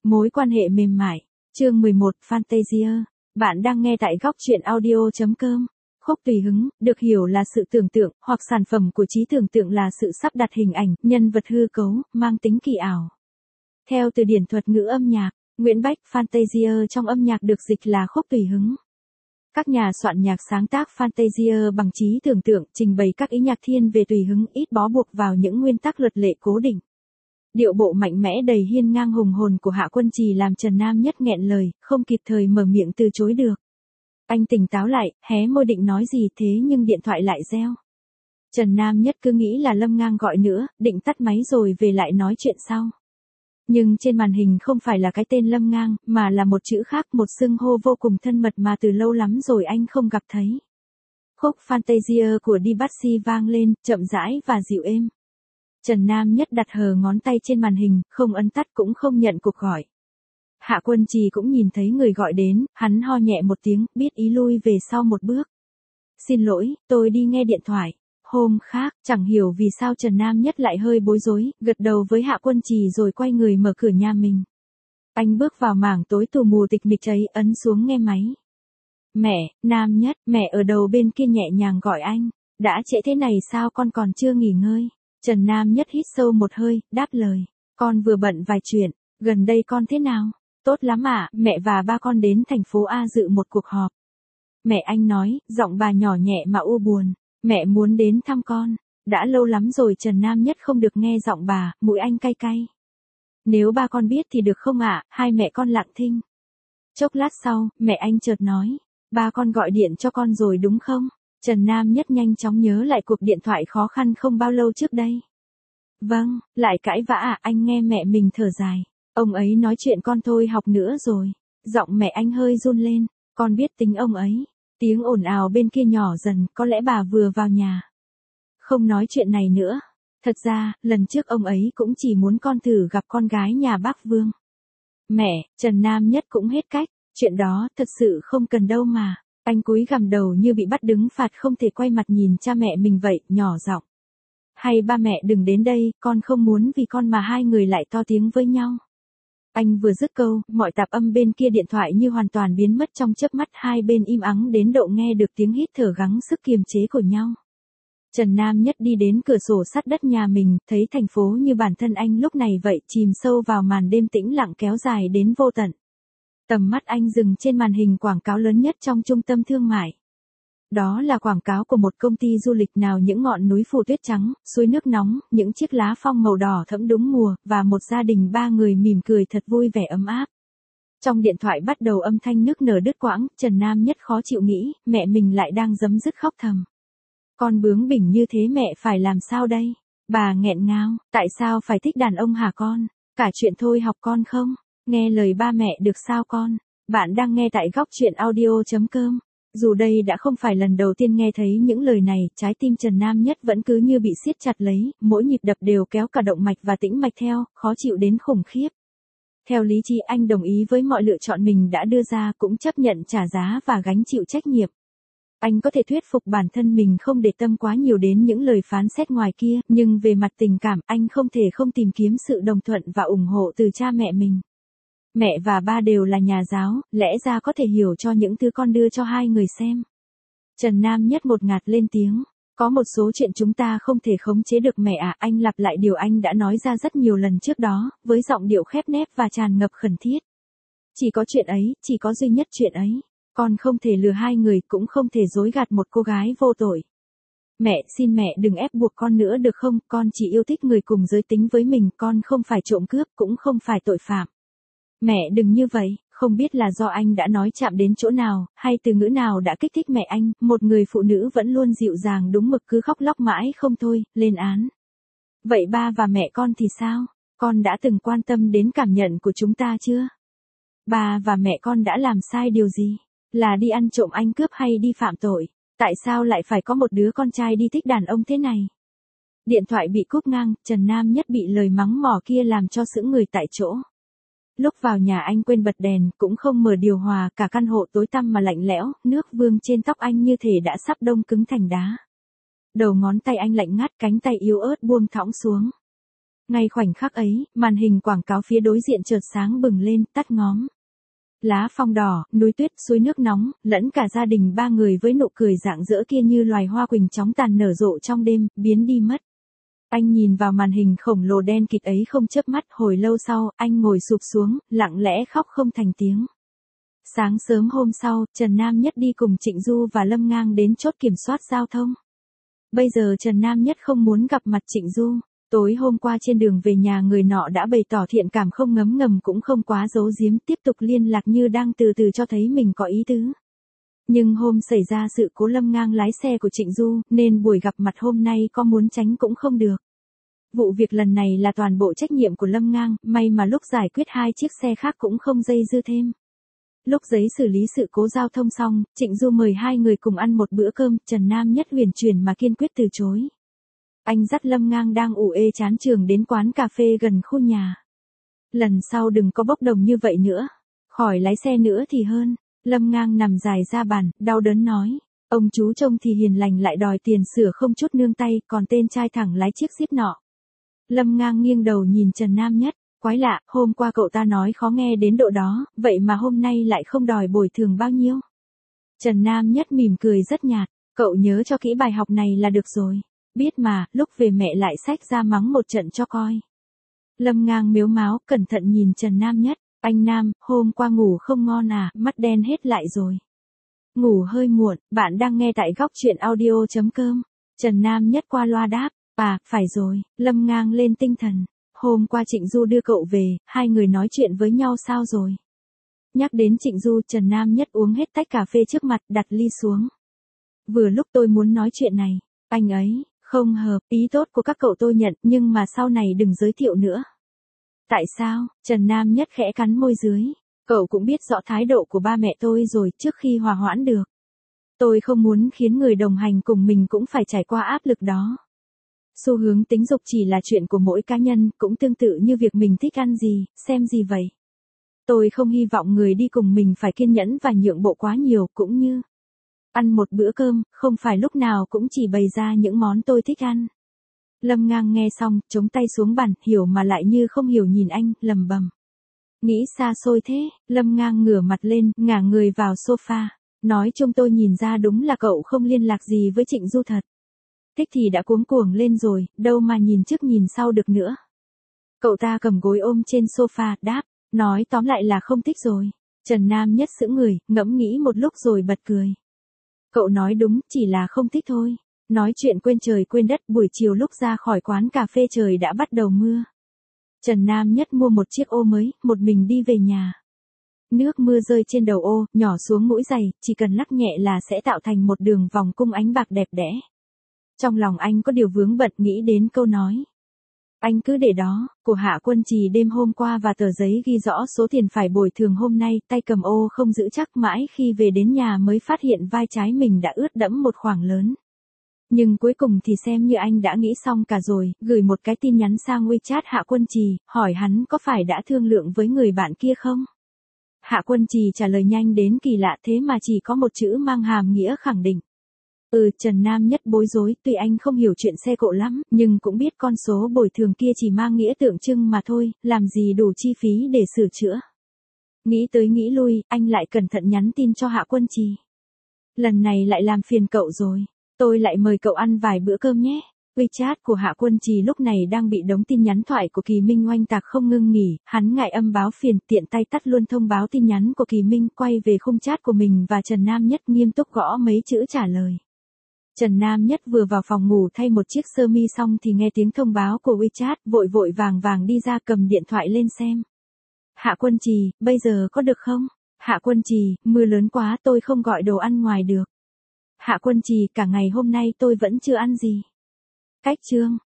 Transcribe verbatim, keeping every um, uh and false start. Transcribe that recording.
Mối quan hệ mềm mại. Chương mười một, Fantasia. Bạn đang nghe tại góc truyện audio.com. Khúc tùy hứng, được hiểu là sự tưởng tượng, hoặc sản phẩm của trí tưởng tượng là sự sắp đặt hình ảnh, nhân vật hư cấu, mang tính kỳ ảo. Theo từ điển thuật ngữ âm nhạc, Nguyễn Bách, Fantasia trong âm nhạc được dịch là khúc tùy hứng. Các nhà soạn nhạc sáng tác Fantasia bằng trí tưởng tượng, trình bày các ý nhạc thiên về tùy hứng, ít bó buộc vào những nguyên tắc luật lệ cố định. Điệu bộ mạnh mẽ đầy hiên ngang hùng hồn của Hạ Quân Trì làm Trần Nam Nhất nghẹn lời, không kịp thời mở miệng từ chối được. Anh tỉnh táo lại, hé môi định nói gì thế nhưng điện thoại lại reo. Trần Nam Nhất cứ nghĩ là Lâm Ngang gọi nữa, định tắt máy rồi về lại nói chuyện sau. Nhưng trên màn hình không phải là cái tên Lâm Ngang, mà là một chữ khác, một xưng hô vô cùng thân mật mà từ lâu lắm rồi anh không gặp thấy. Khúc Fantasia của Debussy vang lên, chậm rãi và dịu êm. Trần Nam Nhất đặt hờ ngón tay trên màn hình, không ấn tắt cũng không nhận cuộc gọi. Hạ Quân Trì cũng nhìn thấy người gọi đến, hắn ho nhẹ một tiếng, biết ý lui về sau một bước. Xin lỗi, tôi đi nghe điện thoại. Hôm khác, chẳng hiểu vì sao Trần Nam Nhất lại hơi bối rối, gật đầu với Hạ Quân Trì rồi quay người mở cửa nhà mình. Anh bước vào mảng tối tù mù tịch mịch ấy, ấn xuống nghe máy. Mẹ, Nam Nhất, mẹ ở đầu bên kia nhẹ nhàng gọi anh. Đã trễ thế này sao con còn chưa nghỉ ngơi? Trần Nam Nhất hít sâu một hơi, đáp lời. Con vừa bận vài chuyện, gần đây con thế nào? Tốt lắm ạ, mẹ và ba con đến thành phố A dự một cuộc họp. Mẹ anh nói, giọng bà nhỏ nhẹ mà u buồn. Mẹ muốn đến thăm con. Đã lâu lắm rồi Trần Nam Nhất không được nghe giọng bà, mũi anh cay cay. Nếu ba con biết thì được không ạ? Hai mẹ con lặng thinh. Chốc lát sau, mẹ anh chợt nói. Ba con gọi điện cho con rồi đúng không? Trần Nam Nhất nhanh chóng nhớ lại cuộc điện thoại khó khăn không bao lâu trước đây. Vâng, lại cãi vã à? Anh nghe mẹ mình thở dài. Ông ấy nói chuyện con thôi học nữa rồi. Giọng mẹ anh hơi run lên. Con biết tính ông ấy. Tiếng ồn ào bên kia nhỏ dần, có lẽ bà vừa vào nhà. Không nói chuyện này nữa. Thật ra, lần trước ông ấy cũng chỉ muốn con thử gặp con gái nhà bác Vương. Mẹ, Trần Nam Nhất cũng hết cách. Chuyện đó thật sự không cần đâu mà. Anh cúi gằm đầu như bị bắt đứng phạt, không thể quay mặt nhìn cha mẹ mình vậy, nhỏ giọng. Hay ba mẹ đừng đến đây, con không muốn vì con mà hai người lại to tiếng với nhau. Anh vừa dứt câu, mọi tạp âm bên kia điện thoại như hoàn toàn biến mất trong chớp mắt, hai bên im ắng đến độ nghe được tiếng hít thở gắng sức kiềm chế của nhau. Trần Nam Nhất đi đến cửa sổ sát đất nhà mình, thấy thành phố như bản thân anh lúc này vậy, chìm sâu vào màn đêm tĩnh lặng kéo dài đến vô tận. Tầm mắt anh dừng trên màn hình quảng cáo lớn nhất trong trung tâm thương mại. Đó là quảng cáo của một công ty du lịch nào, những ngọn núi phủ tuyết trắng, suối nước nóng, những chiếc lá phong màu đỏ thẫm đúng mùa, và một gia đình ba người mỉm cười thật vui vẻ ấm áp. Trong điện thoại bắt đầu âm thanh nức nở đứt quãng, Trần Nam Nhất khó chịu nghĩ, mẹ mình lại đang giấm dứt khóc thầm. Con bướng bỉnh như thế mẹ phải làm sao đây? Bà nghẹn ngào, tại sao phải thích đàn ông hả con? Cả chuyện thôi học con không? Nghe lời ba mẹ được sao con? Bạn đang nghe tại góc truyện audio.com. Dù đây đã không phải lần đầu tiên nghe thấy những lời này, trái tim Trần Nam Nhất vẫn cứ như bị siết chặt lấy, mỗi nhịp đập đều kéo cả động mạch và tĩnh mạch theo, khó chịu đến khủng khiếp. Theo lý trí anh đồng ý với mọi lựa chọn mình đã đưa ra, cũng chấp nhận trả giá và gánh chịu trách nhiệm. Anh có thể thuyết phục bản thân mình không để tâm quá nhiều đến những lời phán xét ngoài kia, nhưng về mặt tình cảm, anh không thể không tìm kiếm sự đồng thuận và ủng hộ từ cha mẹ mình. Mẹ và ba đều là nhà giáo, lẽ ra có thể hiểu cho những thứ con đưa cho hai người xem. Trần Nam Nhất một ngạt lên tiếng. Có một số chuyện chúng ta không thể khống chế được mẹ à, anh lặp lại điều anh đã nói ra rất nhiều lần trước đó, với giọng điệu khép nép và tràn ngập khẩn thiết. Chỉ có chuyện ấy, chỉ có duy nhất chuyện ấy. Con không thể lừa hai người, cũng không thể dối gạt một cô gái vô tội. Mẹ, xin mẹ đừng ép buộc con nữa được không, con chỉ yêu thích người cùng giới tính với mình, con không phải trộm cướp, cũng không phải tội phạm. Mẹ đừng như vậy, không biết là do anh đã nói chạm đến chỗ nào, hay từ ngữ nào đã kích thích mẹ anh, một người phụ nữ vẫn luôn dịu dàng đúng mực cứ khóc lóc mãi không thôi, lên án. Vậy ba và mẹ con thì sao? Con đã từng quan tâm đến cảm nhận của chúng ta chưa? Ba và mẹ con đã làm sai điều gì? Là đi ăn trộm ăn cướp hay đi phạm tội? Tại sao lại phải có một đứa con trai đi thích đàn ông thế này? Điện thoại bị cúp ngang, Trần Nam Nhất bị lời mắng mỏ kia làm cho sững người tại chỗ. Lúc vào nhà anh quên bật đèn, cũng không mở điều hòa, cả căn hộ tối tăm mà lạnh lẽo, nước vương trên tóc anh như thể đã sắp đông cứng thành đá. Đầu ngón tay anh lạnh ngắt, cánh tay yếu ớt buông thõng xuống. Ngay khoảnh khắc ấy, màn hình quảng cáo phía đối diện chợt sáng bừng lên, tắt ngóm. Lá phong đỏ, núi tuyết, suối nước nóng, lẫn cả gia đình ba người với nụ cười rạng rỡ kia như loài hoa quỳnh chóng tàn nở rộ trong đêm, biến đi mất. Anh nhìn vào màn hình khổng lồ đen kịt ấy không chớp mắt, hồi lâu sau, anh ngồi sụp xuống, lặng lẽ khóc không thành tiếng. Sáng sớm hôm sau, Trần Nam Nhất đi cùng Trịnh Du và Lâm Ngang đến chốt kiểm soát giao thông. Bây giờ Trần Nam Nhất không muốn gặp mặt Trịnh Du. Tối hôm qua trên đường về nhà người nọ đã bày tỏ thiện cảm, không ngấm ngầm cũng không quá giấu giếm, tiếp tục liên lạc như đang từ từ cho thấy mình có ý tứ. Nhưng hôm xảy ra sự cố Lâm Ngang lái xe của Trịnh Du, nên buổi gặp mặt hôm nay có muốn tránh cũng không được. Vụ việc lần này là toàn bộ trách nhiệm của Lâm Ngang, may mà lúc giải quyết hai chiếc xe khác cũng không dây dưa thêm. Lúc giấy xử lý sự cố giao thông xong, Trịnh Du mời hai người cùng ăn một bữa cơm, Trần Nam Nhất huyền chuyển mà kiên quyết từ chối. Anh dắt Lâm Ngang đang ủ ê chán trường đến quán cà phê gần khu nhà. Lần sau đừng có bốc đồng như vậy nữa. Khỏi lái xe nữa thì hơn. Lâm Ngang nằm dài ra bàn, đau đớn nói. Ông chú trông thì hiền lành lại đòi tiền sửa không chút nương tay, còn tên trai thẳng lái chiếc Jeep nọ. Lâm Ngang nghiêng đầu nhìn Trần Nam Nhất. Quái lạ, hôm qua cậu ta nói khó nghe đến độ đó, vậy mà hôm nay lại không đòi bồi thường bao nhiêu. Trần Nam Nhất mỉm cười rất nhạt. Cậu nhớ cho kỹ bài học này là được rồi. Biết mà, lúc về mẹ lại xách ra mắng một trận cho coi. Lâm Ngang mếu máo, cẩn thận nhìn Trần Nam Nhất. Anh Nam, hôm qua ngủ không ngon à, mắt đen hết lại rồi. Ngủ hơi muộn, bạn đang nghe tại góc truyện audio chấm com. Trần Nam Nhất qua loa đáp. À, phải rồi, Lâm Ngang lên tinh thần. Hôm qua Trịnh Du đưa cậu về, hai người nói chuyện với nhau sao rồi? Nhắc đến Trịnh Du, Trần Nam Nhất uống hết tách cà phê trước mặt, đặt ly xuống. Vừa lúc tôi muốn nói chuyện này, anh ấy, không hợp, ý tốt của các cậu tôi nhận, nhưng mà sau này đừng giới thiệu nữa. Tại sao? Trần Nam Nhất khẽ cắn môi dưới. Cậu cũng biết rõ thái độ của ba mẹ tôi rồi, trước khi hòa hoãn được. Tôi không muốn khiến người đồng hành cùng mình cũng phải trải qua áp lực đó. Xu hướng tính dục chỉ là chuyện của mỗi cá nhân, cũng tương tự như việc mình thích ăn gì, xem gì vậy. Tôi không hy vọng người đi cùng mình phải kiên nhẫn và nhượng bộ quá nhiều, cũng như ăn một bữa cơm, không phải lúc nào cũng chỉ bày ra những món tôi thích ăn. Lâm Ngang nghe xong, chống tay xuống bàn, hiểu mà lại như không hiểu nhìn anh, lầm bầm. Nghĩ xa xôi thế, Lâm Ngang ngửa mặt lên, ngả người vào sofa. Nói chung tôi nhìn ra đúng là cậu không liên lạc gì với Trịnh Du thật. Thích thì đã cuống cuồng lên rồi, đâu mà nhìn trước nhìn sau được nữa. Cậu ta cầm gối ôm trên sofa, đáp, nói tóm lại là không thích rồi. Trần Nam Nhất sững người, ngẫm nghĩ một lúc rồi bật cười. Cậu nói đúng, chỉ là không thích thôi. Nói chuyện quên trời quên đất, buổi chiều lúc ra khỏi quán cà phê trời đã bắt đầu mưa. Trần Nam Nhất mua một chiếc ô mới, một mình đi về nhà. Nước mưa rơi trên đầu ô, nhỏ xuống mũi giày, chỉ cần lắc nhẹ là sẽ tạo thành một đường vòng cung ánh bạc đẹp đẽ. Trong lòng anh có điều vướng bận, nghĩ đến câu nói. Anh cứ để đó, của Hạ Quân Trì đêm hôm qua và tờ giấy ghi rõ số tiền phải bồi thường hôm nay, tay cầm ô không giữ chắc, mãi khi về đến nhà mới phát hiện vai trái mình đã ướt đẫm một khoảng lớn. Nhưng cuối cùng thì xem như anh đã nghĩ xong cả rồi, gửi một cái tin nhắn sang WeChat Hạ Quân Trì, hỏi hắn có phải đã thương lượng với người bạn kia không? Hạ Quân Trì trả lời nhanh đến kỳ lạ, thế mà chỉ có một chữ mang hàm nghĩa khẳng định. Ừ, Trần Nam Nhất bối rối, tuy anh không hiểu chuyện xe cộ lắm, nhưng cũng biết con số bồi thường kia chỉ mang nghĩa tượng trưng mà thôi, làm gì đủ chi phí để sửa chữa. Nghĩ tới nghĩ lui, anh lại cẩn thận nhắn tin cho Hạ Quân Trì. Lần này lại làm phiền cậu rồi, tôi lại mời cậu ăn vài bữa cơm nhé. WeChat của Hạ Quân Trì lúc này đang bị đống tin nhắn thoại của Kỳ Minh oanh tạc không ngưng nghỉ, hắn ngại âm báo phiền, tiện tay tắt luôn thông báo tin nhắn của Kỳ Minh, quay về khung chat của mình và Trần Nam Nhất nghiêm túc gõ mấy chữ trả lời. Trần Nam Nhất vừa vào phòng ngủ thay một chiếc sơ mi xong thì nghe tiếng thông báo của WeChat, vội vội vàng vàng đi ra cầm điện thoại lên xem. Hạ Quân Trì, bây giờ có được không? Hạ Quân Trì, mưa lớn quá tôi không gọi đồ ăn ngoài được. Hạ Quân Trì, cả ngày hôm nay tôi vẫn chưa ăn gì. Cách chương.